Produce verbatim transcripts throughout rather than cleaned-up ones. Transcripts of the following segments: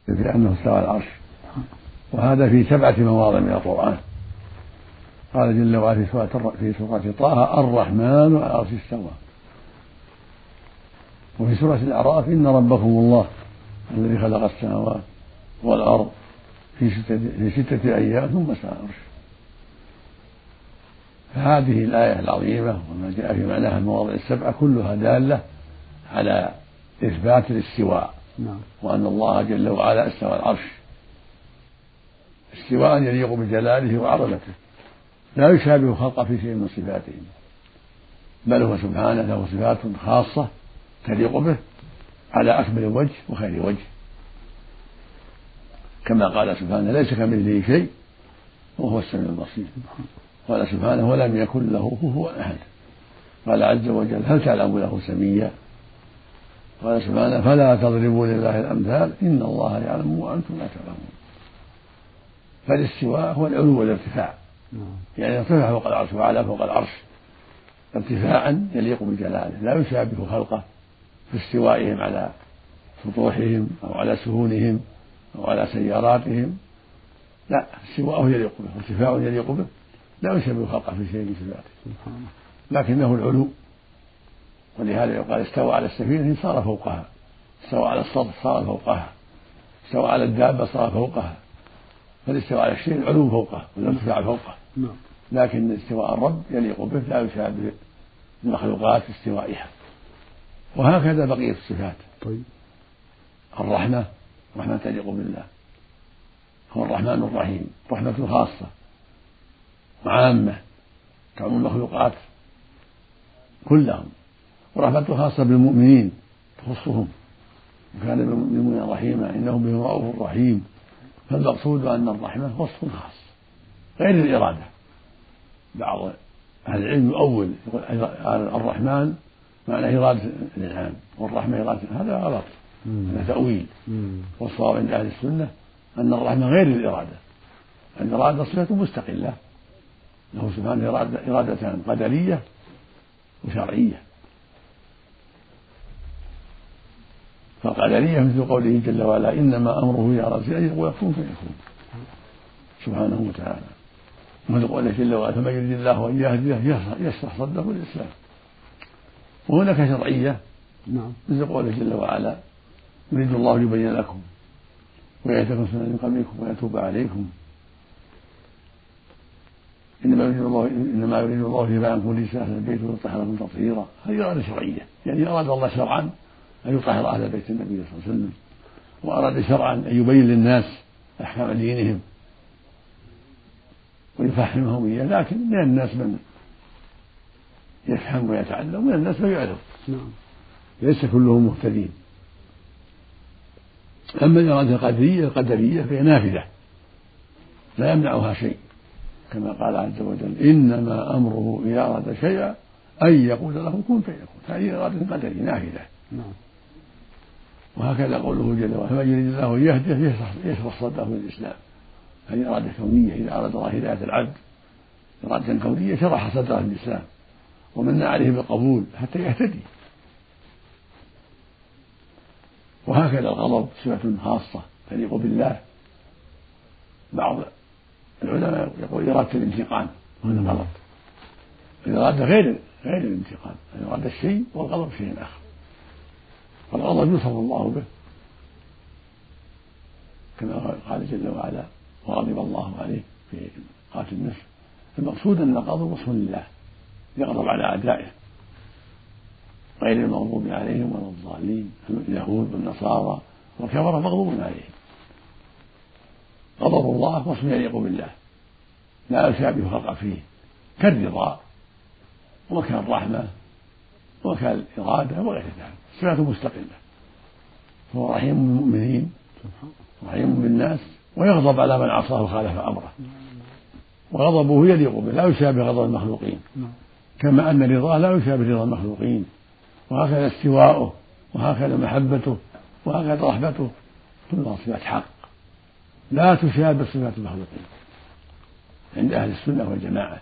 في أنه استوى على العرش، وهذا في سبعة مواضع من القرآن. قال جل وعلا في سورة طه: الرحمن على العرش استوى. وفي سورة الأعراف: إن ربكم الله الذي خلق السماوات والأرض في ستة, في ستة أيام ثم استوى على العرش. فهذه الآية العظيمة وما جاء في معناها المواضع السبعة كلها دالة على إثبات الاستواء، وأن الله جل وعلا استوى على العرش استواء يليق بجلاله وعظمته، لا يشابه خلقه في شيء من صفاته، بل هو سبحانه له صفات خاصة تليق به على أكمل وجه وخير وجه، كما قال سبحانه: ليس كمثله شيء وهو السميع البصير. قال سبحانه: ولم يكن له كفوا أحد. قال عز وجل: هل تعلم له سميا؟ قال سبحانه: فلا تضربوا لله الأمثال إن الله يعلم وأنتم لا تعلمون. فالاستواء هو العلو والارتفاع، يعني ارتفع فوق العرش وعلى فوق العرش ارتفاعا يليق بجلاله، لا يشابه خلقه في استوائهم على سطوحهم أو على سهولهم أو على سياراتهم، لا، استواءه يليق به، ارتفاع يليق به، لا يشابه خلقه في شيء من صفاته، لكنه العلو. ولهذا يقال: استوى على السفينة صار فوقها، استوى على السطح صار فوقها، استوى على الدابة صار فوقها. فالاستواء على الشيء العلو فوقه والارتفاع فوقه، لكن استواء الرب يليق به، لا يشابه المخلوقات في استوائها. وهكذا بقية الصفات. طيب. الرحمة رحمة تليق بالله، هو الرحمن الرحيم، رحمة خاصة وعامة تعم المخلوقات كلهم، ورحمة خاصة بالمؤمنين تخصهم، وكان بالمؤمنين رحيما إنه بهم رؤوف رحيم. فالمقصود أن الرحمة وصف خاص غير الإرادة. بعض أهل العلم يؤول يقول الرحمن معنى إرادة الإنعام والرحمة إرادة، هذا غلط، هذا تأويل. والصواب عند أهل السنة أن الرحمة غير الإرادة، الإرادة صفة مستقلة له سبحانه، إرادتان قدرية وشرعية. فالقدرية مثل قوله جل وعلا: إنما أمره إذا أراد شيئا أن يقول كن فيكون، سبحانه وتعالى. مثل قوله جل وعلا: فمن يريد الله أن يهديه يشرح صدره للإسلام. وهناك شرعية مثل قوله جل وعلا: يريد الله ليبين لكم ويهديكم سنن من قبلكم ويتوب عليكم، إنما يريد الله إنما يريد الله ليبين عنكم الرجس أهل البيت ويطهركم تطهيرا. هذه إرادة شرعية، يعني أراد الله شرعا أن يطهر أهل بيت النبي صلى الله عليه وسلم، وأراد شرعا أن يبين للناس أحكام دينهم ويفهمهم إياه. لكن من الناس من يفهم ويتعلم ومن الناس من يعرض، ليس كلهم مهتدين. أما الإرادة القدرية القدرية فهي نافذة لا يمنعها شيء، كما قال عز وجل: إنما أمره إذا أراد شيئا أن يقول له كن فيكون. هذه إرادة قدرية نافذة. وهكذا قوله جل وعلا: فمن يريد الله أن يهديه يشرح صدره للإسلام. هذه إرادة كونية، إذا أراد الله هداية العبد إرادة كونية شرح صدره للإسلام ومن عليه بالقبول حتى يهتدي. وهكذا الغضب صفة خاصة تليق بالله. بعض العلماء يقول إرادة الانتقام، وهذا غلط. الإرادة غير غير الانتقام، الإرادة الشيء والغضب شيء آخر. والغضب يوصف الله به كما قال جل وعلا: وغضب الله عليه في قاتل النفس. المقصود أن الغضب وصف لله، يغضب على أعدائه غير المغضوب عليهم ولا الضالين، اليهود والنصارى والكفرة مغضوب عليهم. غضب الله وصف يليق بالله لا يشابه خلقه فيه، كالرضا وكالرحمة وكالإرادة وغير ذلك، صفات مستقلة. فهو رحيم بالمؤمنين رحيم بالناس، ويغضب على من عصاه وخالف أمره، وغضبه يليق به لا يشابه غضب المخلوقين، كما أن رضاه لا يشابه رضا المخلوقين. وهكذا استواؤه وهكذا محبته وهكذا رحمته كلها صفات حق لا تشابه صفات المخلوقين عند أهل السنة والجماعة،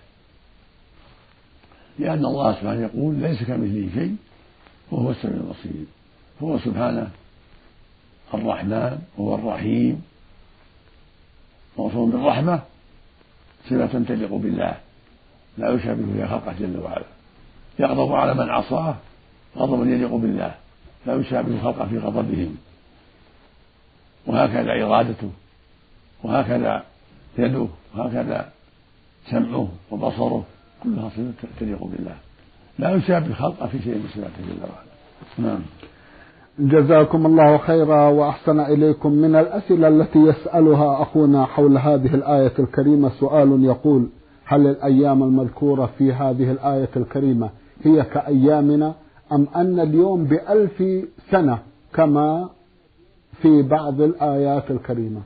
لأن الله سبحانه يقول: ليس كمثله شيء وهو السميع البصير. هو سبحانه الرحمن هو الرحيم موصول بالرحمة صفة تليق بالله لا يشابه فيها خلقه جل وعلا. يغضب على من عصاه غضب يليق بالله لا يشابه خلقه في غضبهم، وهكذا إرادته وهكذا يده وهكذا سمعه وبصره كلها صفة تليق بالله لا يشابه خلقه في شيء من صفاته جل وعلا. نعم. جزاكم الله خيرا وأحسن إليكم. من الأسئلة التي يسألها أخونا حول هذه الآية الكريمة سؤال يقول: هل الأيام المذكورة في هذه الآية الكريمة هي كأيامنا أم أن اليوم بألف سنة كما في بعض الآيات الكريمة؟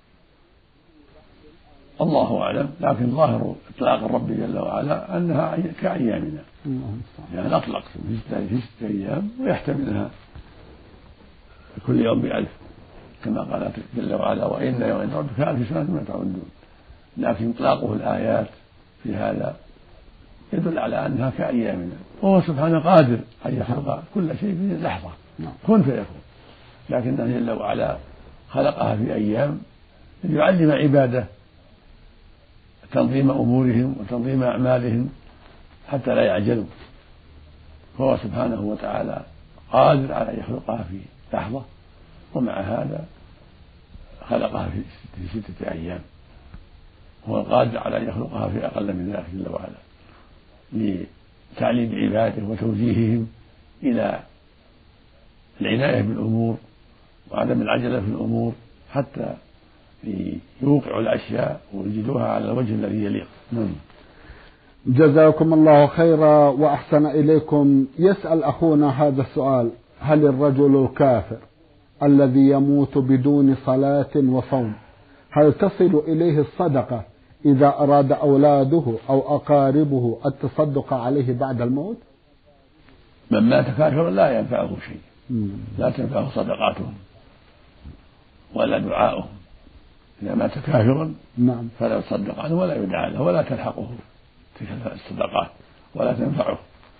الله أعلم، لكن ظاهر إطلاق الرب جل وعلا أنها كأيامنا، يعني أطلق في ستة أيام ويحتملها كل يوم بألف كما قال جل وعلا: وإن يوم عند ربك ألف سنة مما تعدون. لكن إطلاقه الآيات في هذا يدل على أنها كأيامنا، وهو سبحانه قادر أن يخلق كل شيء في لحظة كن فيكون، لكنه جل وعلا خلقها في أيام ليعلم عباده تنظيم أمورهم وتنظيم أعمالهم حتى لا يعجلوا، فهو سبحانه وتعالى قادر على أن يخلقها في لحظة، ومع هذا خلقها في ستة أيام. هو القادر على أن يخلقها في أقل من ذلك جل وعلا لتعليم عباده وتوجيههم إلى العناية بالأمور وعدم العجلة في الأمور حتى يوقعوا الأشياء ويجدوها على الوجه الذي يليق. نعم. جزاكم الله خيرا وأحسن إليكم. يسأل أخونا هذا السؤال: هل الرجل الكافر الذي يموت بدون صلاة وصوم هل تصل إليه الصدقة إذا أراد أولاده أو أقاربه التصدق عليه بعد الموت؟ من مات كافرا لا ينفعه شيء، لا تنفعه صدقاتهم ولا دعاؤهم. إذا مات كافرا نعم فلا يصدق عنه ولا يدعى له ولا تلحقه تلك الصدقات ولا تنفعه،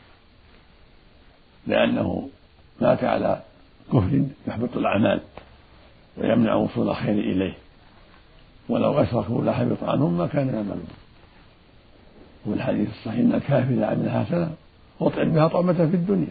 لأنه مات على كفر يحبط الأعمال ويمنع وصول الخير إليه، ولو أشركوا لحبط عنهم ما كانوا يعملون. والحديث الصحيح أن الكافر إذا عمل حسنة أطعم بها طعمة في الدنيا.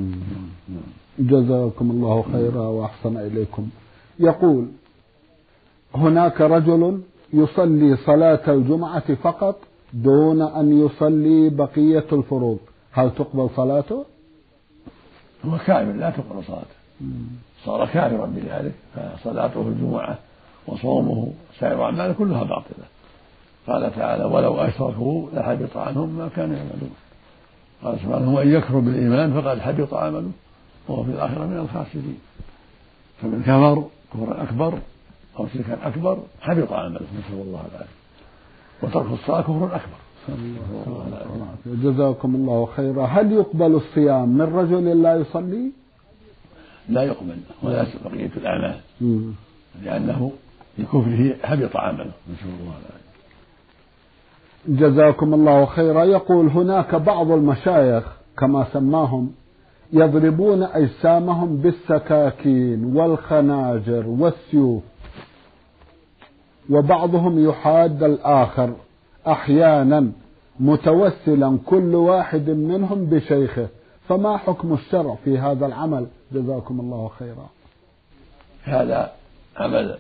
جزاكم الله خيرا وأحسن إليكم. يقول: هناك رجل يصلي صلاة الجمعة فقط دون أن يصلي بقية الفروض، هل تقبل صلاته؟ هو كافر لا تقبل صلاته، صار كافرا بذلك، فصلاته الجمعة وصومه سائر أعماله كلها باطلة. قال تعالى: ولو أشركوا لحبط عنهم ما كانوا يعملون. قال سبحانه: ومن يكفر بالإيمان فقد حبط عمله وهو في الآخرة من الخاسرين. فمن كفر كفرا أكبر أو شركا أكبر حبط عمله، نسأل الله العافية. وترك الصلاة كفر أكبر. جزاكم الله خيرا. هل يقبل الصيام من رجل لا يصلي؟ لا يقبل ولا بقية الأعمال، لأنه بكفره حبط عمله، نسأل الله العافية. جزاكم الله خيرا. يقول: هناك بعض المشايخ كما سماهم يضربون أجسامهم بالسكاكين والخناجر والسيوف، وبعضهم يحاد الآخر أحيانا متوسلا كل واحد منهم بشيخه، فما حكم الشرع في هذا العمل؟ جزاكم الله خيرا. هذا عمل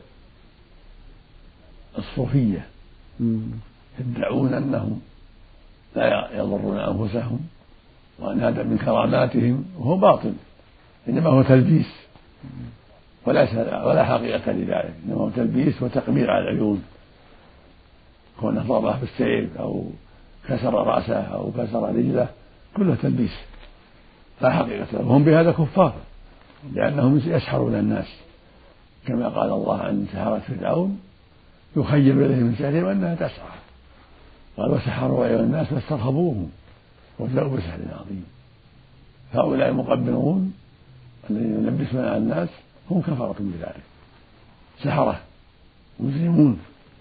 الصوفية، يدعون أنهم لا يضرون أنفسهم وأن هذا من كراماتهم، وهو باطل، إنما هو تلبيس وليس ولا حقيقة لذلك، إنما هو تلبيس وتقمير على العيون، كونه ضربه بالسيف أو كسر رأسه أو كسر رجله كله تلبيس لا حقيقة له، وهم بهذا كفار لأنهم يسحرون الناس، كما قال الله عن سحرة فرعون: يخيل إليهم من سحرهم أنها تسعى. قال: وسحروا أيها الناس فاسترهبوهم وجاءوا بسحر عظيم. هؤلاء المقبلون الذين يلبسون على الناس هم كفرة بذلك، سحرة مسلمون.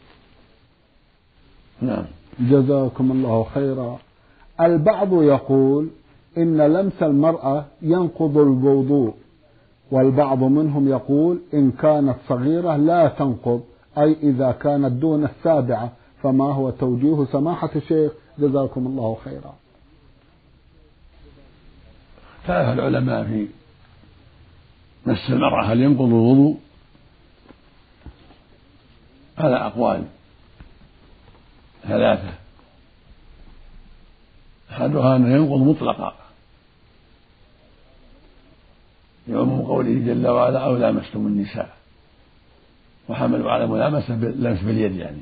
نعم. جزاكم الله خيرا. البعض يقول إن لمس المرأة ينقض الوضوء، والبعض منهم يقول إن كانت صغيرة لا تنقض، أي إذا كانت دون السابعة. فما هو توجيه سماحة الشيخ جزاكم الله خيرا؟ اختلف العلماء في مس المرأة هل ينقض الوضوء على أقوال ثلاثة. أحدها أنه ينقض مطلقا يعم قوله جل وعلا أو لامستم النساء، وحملوا على ملامسة لمس باليد يعني.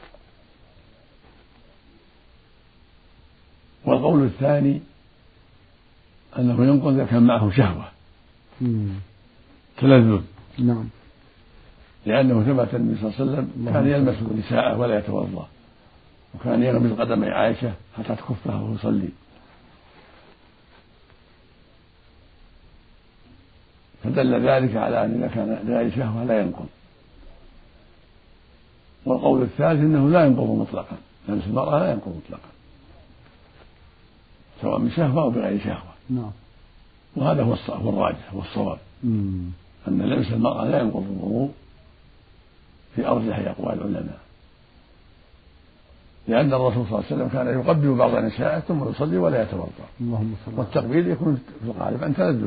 والقول الثاني أنه ينقض إذا كان معه شهوة تلذذ، نعم، لأنه ثبت النبي صلى الله عليه وسلم كان يلمس نساءه ولا يتوضأ، وكان يغمز قدم عائشة حتى تكفها وهو يصلي، فدل ذلك على أن إذا كان لغير شهوة لا ينقض. والقول الثالث أنه لا ينقض مطلقا، لمس المرأة لا ينقض مطلقا سواء بشهوة أو بغير شهوة. نعم. وهذا هو الراجح والصواب، أن لمس المرأة لا ينقض الوضوء في أرجح أقوال العلماء، لأن الرسول صلى الله عليه وسلم كان يقبل بعض نسائه ثم يصلي ولا يتوضأ، والتقبيل يكون في الغالب عن تلذذ.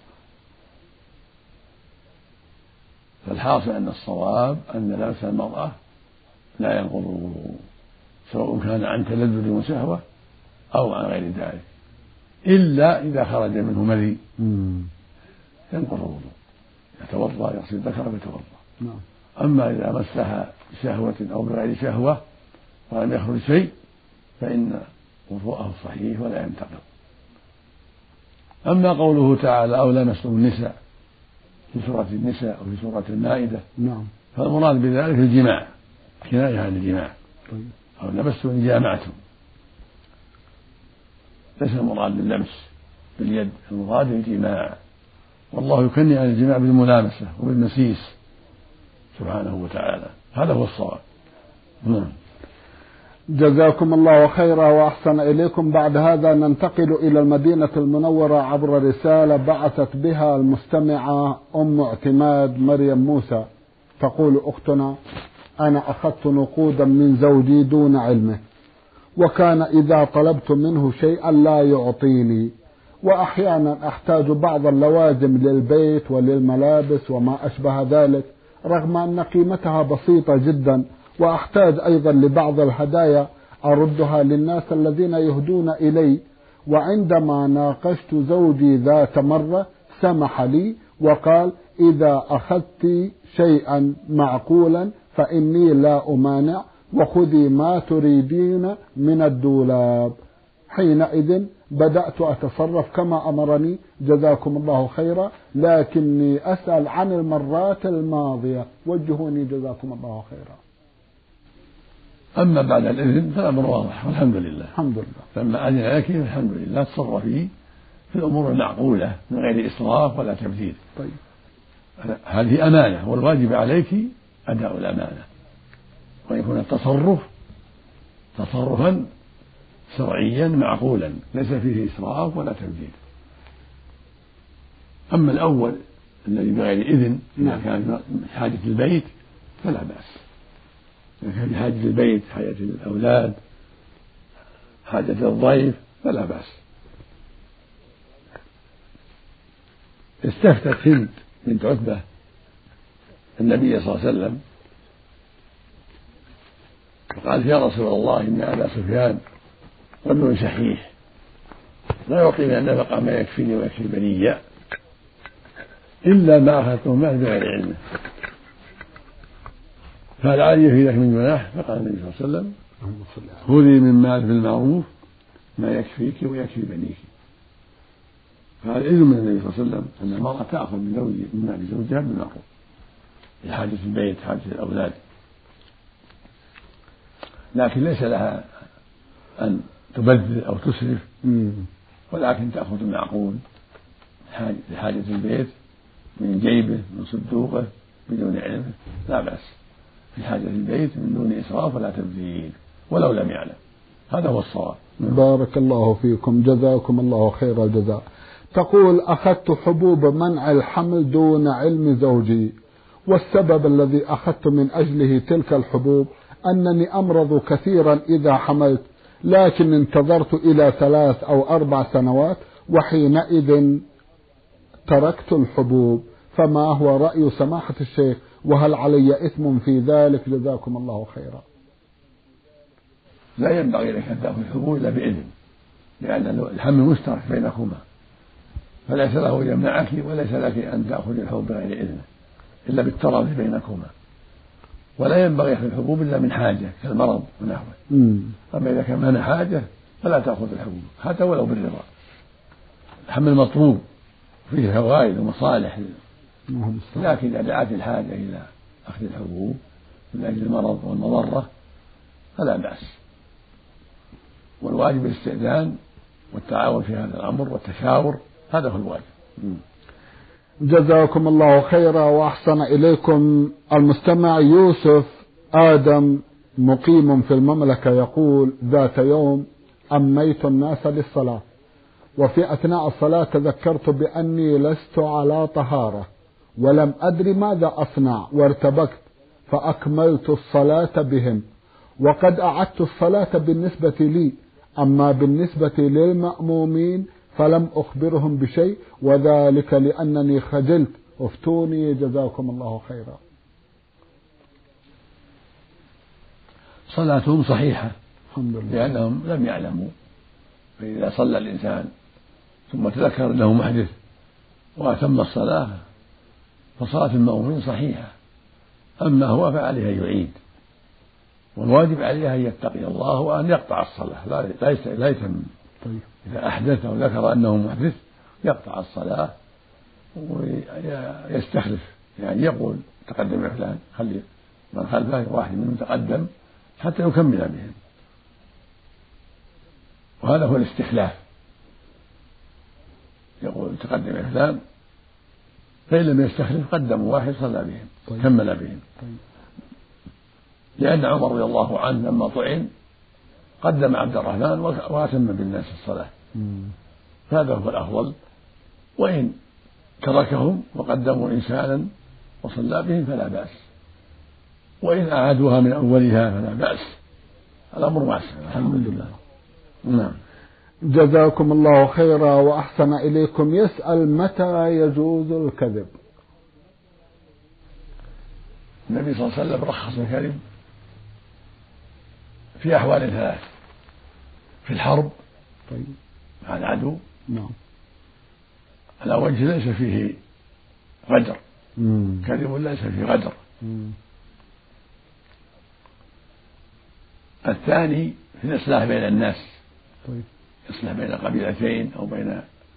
فالحاصل أن الصواب أن لمس المرأة لا ينقض الوضوء سواء كان عن تلذذ وشهوة أو عن غير ذلك، إلا إذا خرج منه مذي ينقض الوضوء، يتوضأ يغسل ذكره ويتوضأ. أما إذا مسها بشهوة أو بغير شهوة ولم يخرج شيء فإن وضوءه صحيح ولا ينتقض. أما قوله تعالى أو لمستم النساء في سورة النساء أو في سورة المائدة، نعم، فالمراد بذلك الجماع، كناية عن الجماع، أو لمستم جامعتم، ليس المراد باللمس باليد، المراد الجماع، والله يكني عن الجماع بالملامسة وبالمسيس سبحانه وتعالى. هذا هو الصواب. نعم. جزاكم الله خيرا وأحسن إليكم. بعد هذا ننتقل إلى المدينة المنورة عبر رسالة بعثت بها المستمعة أم اعتماد مريم موسى. تقول أختنا: أنا أخذت نقودا من زوجي دون علمه، وكان إذا طلبت منه شيئا لا يعطيني، وأحيانا أحتاج بعض اللوازم للبيت وللملابس وما أشبه ذلك، رغم أن قيمتها بسيطة جدا، وأحتاج أيضا لبعض الهدايا أردها للناس الذين يهدون إلي. وعندما ناقشت زوجي ذات مرة سمح لي وقال: إذا أخذت شيئا معقولا فإني لا أمانع، وخذي ما تريدين من الدولاب. حينئذ بدأت أتصرف كما أمرني جزاكم الله خيرا، لكني أسأل عن المرات الماضية، وجهوني جزاكم الله خيرا. أما بعد الإذن فالأمر واضح والحمد لله. الحمد لله. لما أذن لك الحمد لله تصرفي في الأمور المعقولة من غير إسراف ولا تبذير. طيب. هذه أمانة، والواجب عليك أداء الأمانة، ويكون التصرف تصرفا شرعيا معقولا ليس فيه إسراف ولا تبذير. أما الأول الذي بغير إذن إذا كان حاجة البيت فلا بأس، إذا كان في حاجة البيت، حاجة الأولاد، حاجة الضيف فلا بأس. استفتت هند بنت عتبة النبي صلى الله عليه وسلم فقالت: يا رسول الله إن أبا سفيان رجل شحيح لا يعطي من النفقة ما يكفيني ويكفي بني إلا ما أخذته معه بغير علمه، فهل علي في ذلك من جناح؟ فقال النبي صلى الله عليه وسلم: خذي من مال بالمعروف ما يكفيك ويكفي بنيك. فهذا إذن من النبي صلى الله عليه وسلم أن المرأة تأخذ من زوج من مال زوجها بالمعروف لحاجة البيت، حاجة الأولاد، لكن ليس لها أن تبذل أو تسرف، ولكن تأخذ المعقول لحاجة البيت من جيبه من صندوقه بدون علمه لا بأس، في حاجة البيت من دون إسراف ولا تبذير ولو لم يعلم. هذا هو الصواب. بارك الله فيكم، جزاكم الله خير الجزاء. تقول: أخذت حبوب منع الحمل دون علم زوجي، والسبب الذي أخذت من أجله تلك الحبوب أنني أمرض كثيرا إذا حملت، لكن انتظرت إلى ثلاث أو أربع سنوات وحينئذ تركت الحبوب، فما هو رأي سماحة الشيخ، وهل علي إثم في ذلك؟ جزاكم الله خيرا. لا ينبغي لك أن تأخذ الحبوب إلا بإذن، لأن الحمل مشترك بينكما، فليس له أن يمنعك وليس لك أن تأخذ الحبوب بغير إذنه إلا بالتراضي بينكما. ولا ينبغي أخذ الحبوب إلا من حاجة كالمرض ونحوه. أما إذا كان من حاجة فلا تأخذ الحبوب حتى ولو بالرضا. الحمل مطلوب فيه فوائد ومصالح، لكن إذا دعت الحاجة إلى أخذ الحبوب من أجل المرض والمضرة فلا بأس. والواجب الاستئذان والتعاون في هذا الأمر والتشاور، هذا هو الواجب. جزاكم الله خيرا وأحسن إليكم. المستمع يوسف آدم مقيم في المملكة يقول: ذات يوم أميت الناس للصلاة، وفي أثناء الصلاة تذكرت بأني لست على طهارة ولم أدري ماذا أصنع وارتبكت، فأكملت الصلاة بهم، وقد أعدت الصلاة بالنسبة لي، أما بالنسبة للمأمومين فلم أخبرهم بشيء، وذلك لأنني خجلت، افتوني جزاكم الله خيرا. صلاتهم صحيحة الحمد لله، لأنهم لم يعلموا. فإذا صلى الإنسان ثم تذكر أنه محدث وأتم الصلاة فصلاة المأمومين صحيحة، أما هو فعليه أن يعيد، والواجب عليه أن يتقي الله وأن يقطع الصلاة، لا يتم. إذا أحدث أو ذكر أنه محدث يقطع الصلاة ويستخلف، يعني يقول: تقدم يا فلان، خلي من خلفه واحد منهم تقدم حتى يكمل بهم، وهذا هو الاستخلاف. يقول: تقدم يا فلان، فإن لم يستخلف قدموا واحد صلى بهم. طيب. كمل بهم. طيب. لأن عمر رضي الله عنه لما طعن قدم عبد الرحمن وأتم بالناس الصلاة، هذا هو الأفضل. وإن تركهم وقدموا إنسانا وصلى بهم فلا بأس، وإن أعادوها من أولها فلا بأس، الأمر واسع الحمد لله. نعم. جزاكم الله خيرا وأحسن إليكم. يسأل: متى يجوز الكذب؟ النبي صلى الله عليه وسلم رخص الكذب في أحوال ثلاث: في الحرب طيب. مع العدو، نعم، على وجه ليس فيه غدر، كذب ليس فيه غدر. مم. الثاني في الإصلاح بين الناس، طيب. يصلح بين قبيلتين أو بين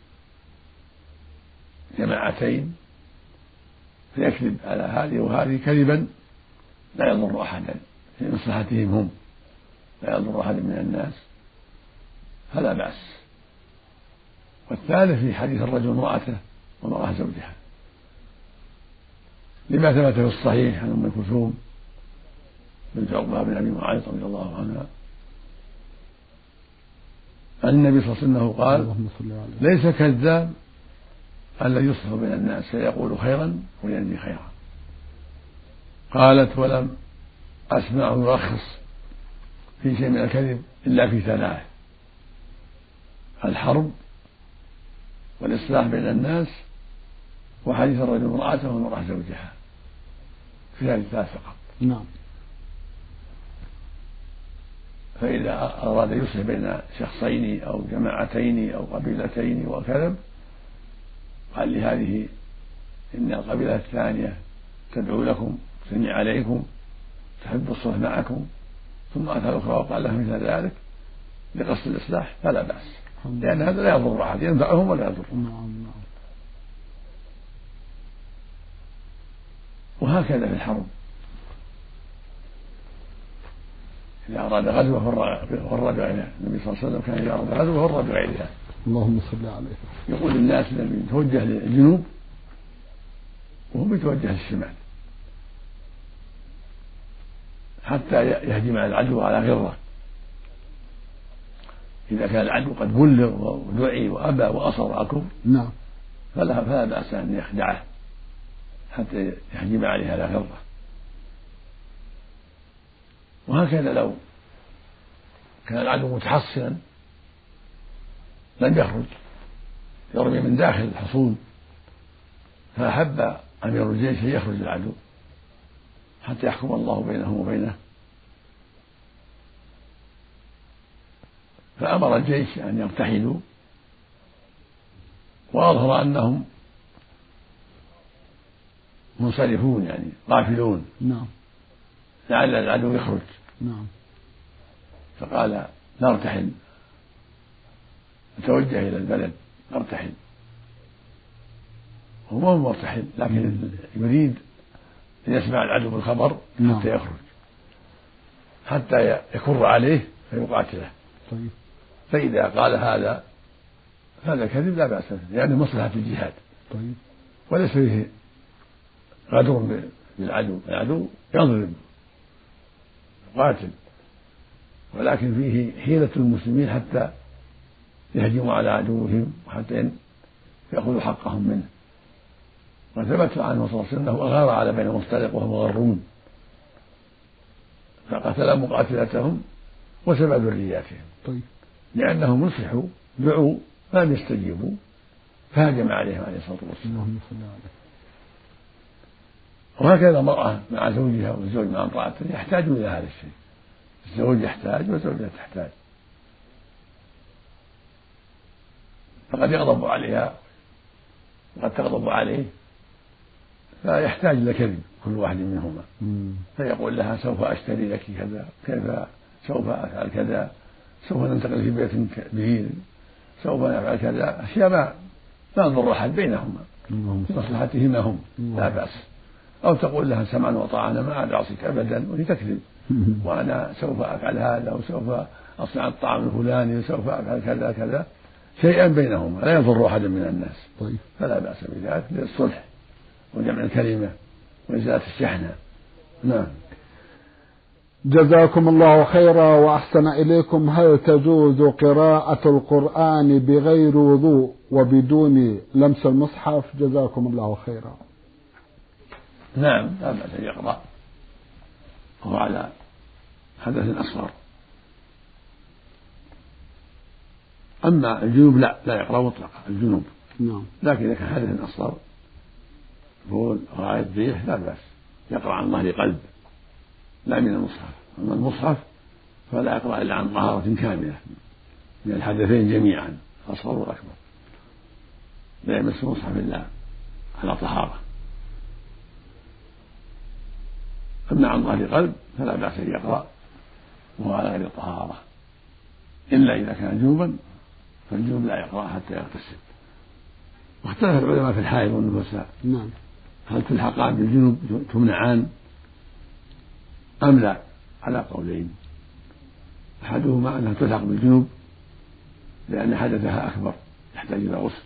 جماعتين فيكذب على هذه وهذه كذبا لا يضر أحدا في مصلحتهم هم، لا يضر أحد من الناس، فلا بأس. والثالث في حديث الرجل امرأته وامرأة زوجها، لما ثبت في الصحيح عن أم كلثوم بنت عقبة بن أبي معيط رضي الله عنها أن النبي صلى الله عليه وسلم قال: ليس كذاب الذي يصلح بين الناس فيقول خيرا وينمي خيرا. قالت: ولم أسمع يرخص في شيء من الكذب إلا في ثلاث: الحرب والإصلاح بين الناس وحديث الرجل امرأته وامرأة زوجها، في هذه الثلاث فقط. نعم. فإذا أراد يصلح بين شخصين أو جماعتين أو قبيلتين وكذب قال لهذه: إن القبيلة الثانية تدعو لكم تثني عليكم تحب الصلح معكم، ثم أتى الأخرى وقال لها مثل ذلك لقصد الإصلاح، فلا بأس، لأن هذا لا يضر أحد، ينفعهم ولا يضرهم. وهكذا في الحرب، إذا أراد غزوة فر بغيرها، النبي صلى الله عليه وسلم كان إذا أراد غزوة فر بغيرها. اللهم صل عليه. يقول للناس الذي يتوجه للجنوب وهم يتوجه للشمال حتى يهجم على العدو على غرة، إذا كان العدو قد بلغ ودعي وأبى وأصر على الكفر نعم فلا فلا بأس أن يخدعه حتى يحجب عليه على غره. وهكذا لو كان العدو متحصنا لم يخرج يرمي من داخل الحصون، فأحب أمير الجيش أن يخرج العدو حتى يحكم الله بينه وبينه، فأمر الجيش أن يرتحلوا وأظهر أنهم منصرفون يعني غافلون نعم لعل العدو يخرج. نعم فقال نرتحل، نتوجه إلى البلد نرتحل. هو ما هو مرتحل لكن يريد أن يسمع العدو بالخبر حتى يخرج حتى يكر عليه فيقاتله. طيب. فإذا قال هذا هذا كذب لا بأس به لأنه مصلحة الجهاد. طيب. وليس فيه غدر بالعدو، العدو يضرب يقاتل، ولكن فيه حيلة المسلمين حتى يهجموا على عدوهم وحتى يأخذوا حقهم منه. وثبت عنه صلى الله عليه وسلم أنه أغار على بني المصطلق وهم غرون فقتل مقاتلتهم وسبع ذرياتهم. طيب. لأنهم نصحوا دعوا فلم يستجيبوا فهجم عليهم عليه الصلاة والسلام. وهكذا المرأة مع زوجها والزوج مع امرأته يحتاجون إلى هذا الشيء، الزوج يحتاج والزوجة تحتاج، فقد يغضب عليها وقد تغضب عليه فيحتاج إلى كذب كل واحد منهما، فيقول لها سوف أشتري لك كذا، كيف سوف أفعل كذا، سوف ننتقل في بيت كبير، سوف نفعل كذا، أشياء ما ما تضر أحد بينهما مصلحتهما هم لا بأس. أو تقول لها سمعا وطاعة أنا ما عاد أعصيك أبدا وهي تكذب، وأنا سوف أفعل هذا وسوف أصنع الطعام الفلاني وسوف أفعل كذا كذا، شيئا بينهما لا يضر أحدا من الناس. طيب. فلا بأس بذلك للصلح وجمع الكلمة وإزالة الشحنة. نعم. جزاكم الله خيرا وأحسن إليكم. هل تجوز قراءة القرآن بغير وضوء وبدون لمس المصحف؟ جزاكم الله خيرا. نعم لا بأس أن يقرأ وهو على حدث أصغر. أما الجنوب لا لا يقرأ مطلقا الجنوب. نعم. لكن إذا كان حدث أصغر بول غائط ريح لا بأس يقرأ عن ظهر قلب لا من المصحف. أما المصحف فلا يقرأ إلا عن طهارة كاملة من الحدثين جميعا الأصغر والأكبر، لا يمس المصحف إلا على طهارة. أما عن ظهر قلب فلا بأس أن يقرأ وهو على غير طهارة، إلا إذا كان جنوبا فالجنوب لا يقرأ حتى يغتسل. واختلف العلماء في الحائض والنفساء نعم هل تلحقان بالجنوب تمنعان أم لا؟ على قولين، أحدهما أنها تلحق بالجنوب لأن حدثها أكبر يحتاج إلى غسل،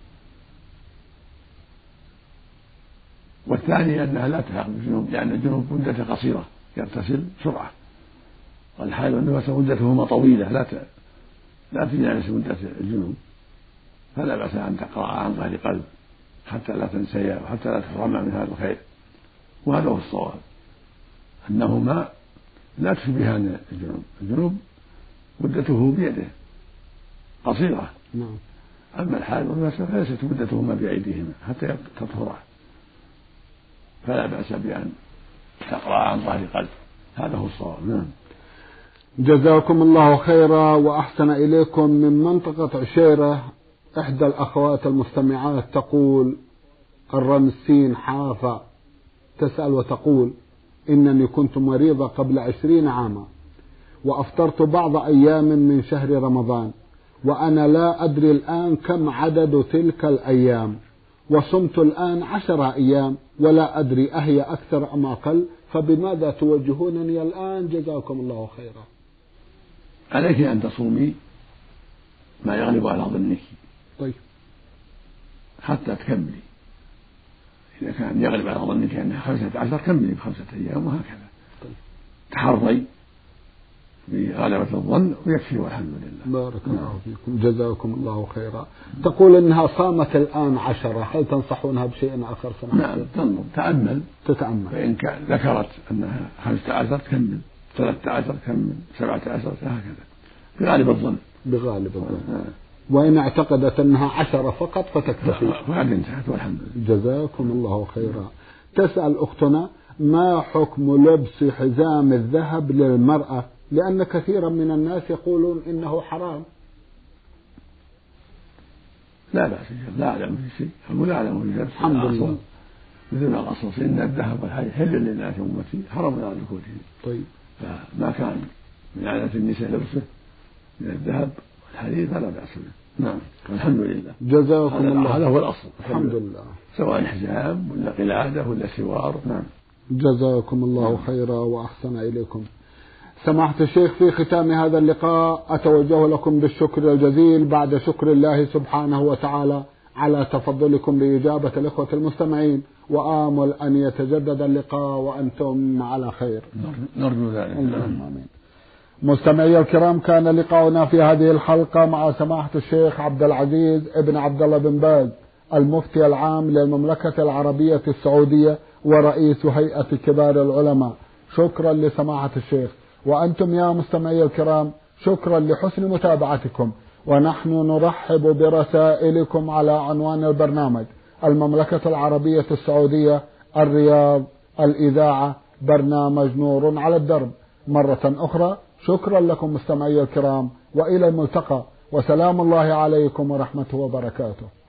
والثاني أنها لا تلحق بالجنوب لأن الجنوب مدته قصيرة يغتسل بسرعة، والحائض والنفس مدتهما طويلة لا لا تجانس مدة الجنوب، فلا بأس أن تقرأ عن ظهر قلب حتى لا تنسيا وحتى لا تحرم من هذا الخير. وهذا هو الصواب أنهما لا تشبهان الجنوب، الجنوب مدته بيده قصيرة. نعم. أما الحائض والنفس فليست مدتهما بأيديهما حتى تطهرا، فلا بأس بأن تقرأ عن ظهر قلب، هذا هو الصواب. نعم. جزاكم الله خيرا وأحسن إليكم. من منطقة عشيرة إحدى الأخوات المستمعات تقول الرمسين حافة تسأل وتقول إنني كنت مريضة قبل عشرين عاما وأفطرت بعض أيام من شهر رمضان وأنا لا أدري الآن كم عدد تلك الأيام، وصمت الآن عشر أيام ولا أدري أهي أكثر أم أقل، فبماذا توجهونني الآن؟ جزاكم الله خيرا. عليك أن تصومي ما يغلب على ظنك. طيب. حتى تكملي، إذا كان يغلب على ظنك أنها خمسة عشر كملي بخمسة أيام وهكذا. طيب. تحري بغلبة الظن ويكفي والحمد لله. بارك الله فيكم، جزاكم الله خيرا. تقول إنها صامت الآن عشرة، هل تنصحونها بشيء آخر سمعت؟ نعم، تنظر تأمل تتأمل، فإن كان ذكرت أنها خمسة عشر تكمل، ثلاثة عشر تكمل، سبعة عشر هكذا بغالب الظن. بغالب الظن. آه. وإن اعتقدت أنها عشرة فقط فتكتفي. فقد انتهت والحمد لله. جزاكم الله خيرا. تسأل أختنا: ما حكم لبس حزام الذهب للمرأة؟ لأن كثيرا من الناس يقولون إنه حرام. لا بأس، لا أعلم في شيء، أقول لا أعلم في شيء. الحمد لله. مثل ما قصص إن الذهب والحرير حل للناس أمتي حرم على ذكورهم. طيب. فما كان من عادة النساء لبسه من الذهب والحرير فلا بأس به. نعم والحمد لله. جزاكم الله. هذا هو الأصل. الحمد لله. سواء حزام ولا قلادة ولا سوار. نعم. جزاكم الله خيرا وأحسن إليكم. سماحة الشيخ، في ختام هذا اللقاء أتوجه لكم بالشكر الجزيل بعد شكر الله سبحانه وتعالى على تفضلكم بإجابة الإخوة المستمعين، وآمل أن يتجدد اللقاء وأنتم على خير. نرجو ذلك. اللهم آمين. مستمعي الكرام، كان لقاؤنا في هذه الحلقة مع سماحة الشيخ عبد العزيز ابن عبد الله بن باز، المفتي العام للمملكة العربية السعودية ورئيس هيئة كبار العلماء. شكرا لسماحة الشيخ. وأنتم يا مستمعي الكرام شكرا لحسن متابعتكم، ونحن نرحب برسائلكم على عنوان البرنامج: المملكة العربية السعودية، الرياض، الإذاعة، برنامج نور على الدرب. مرة أخرى شكرا لكم مستمعي الكرام، وإلى الملتقى، وسلام الله عليكم ورحمته وبركاته.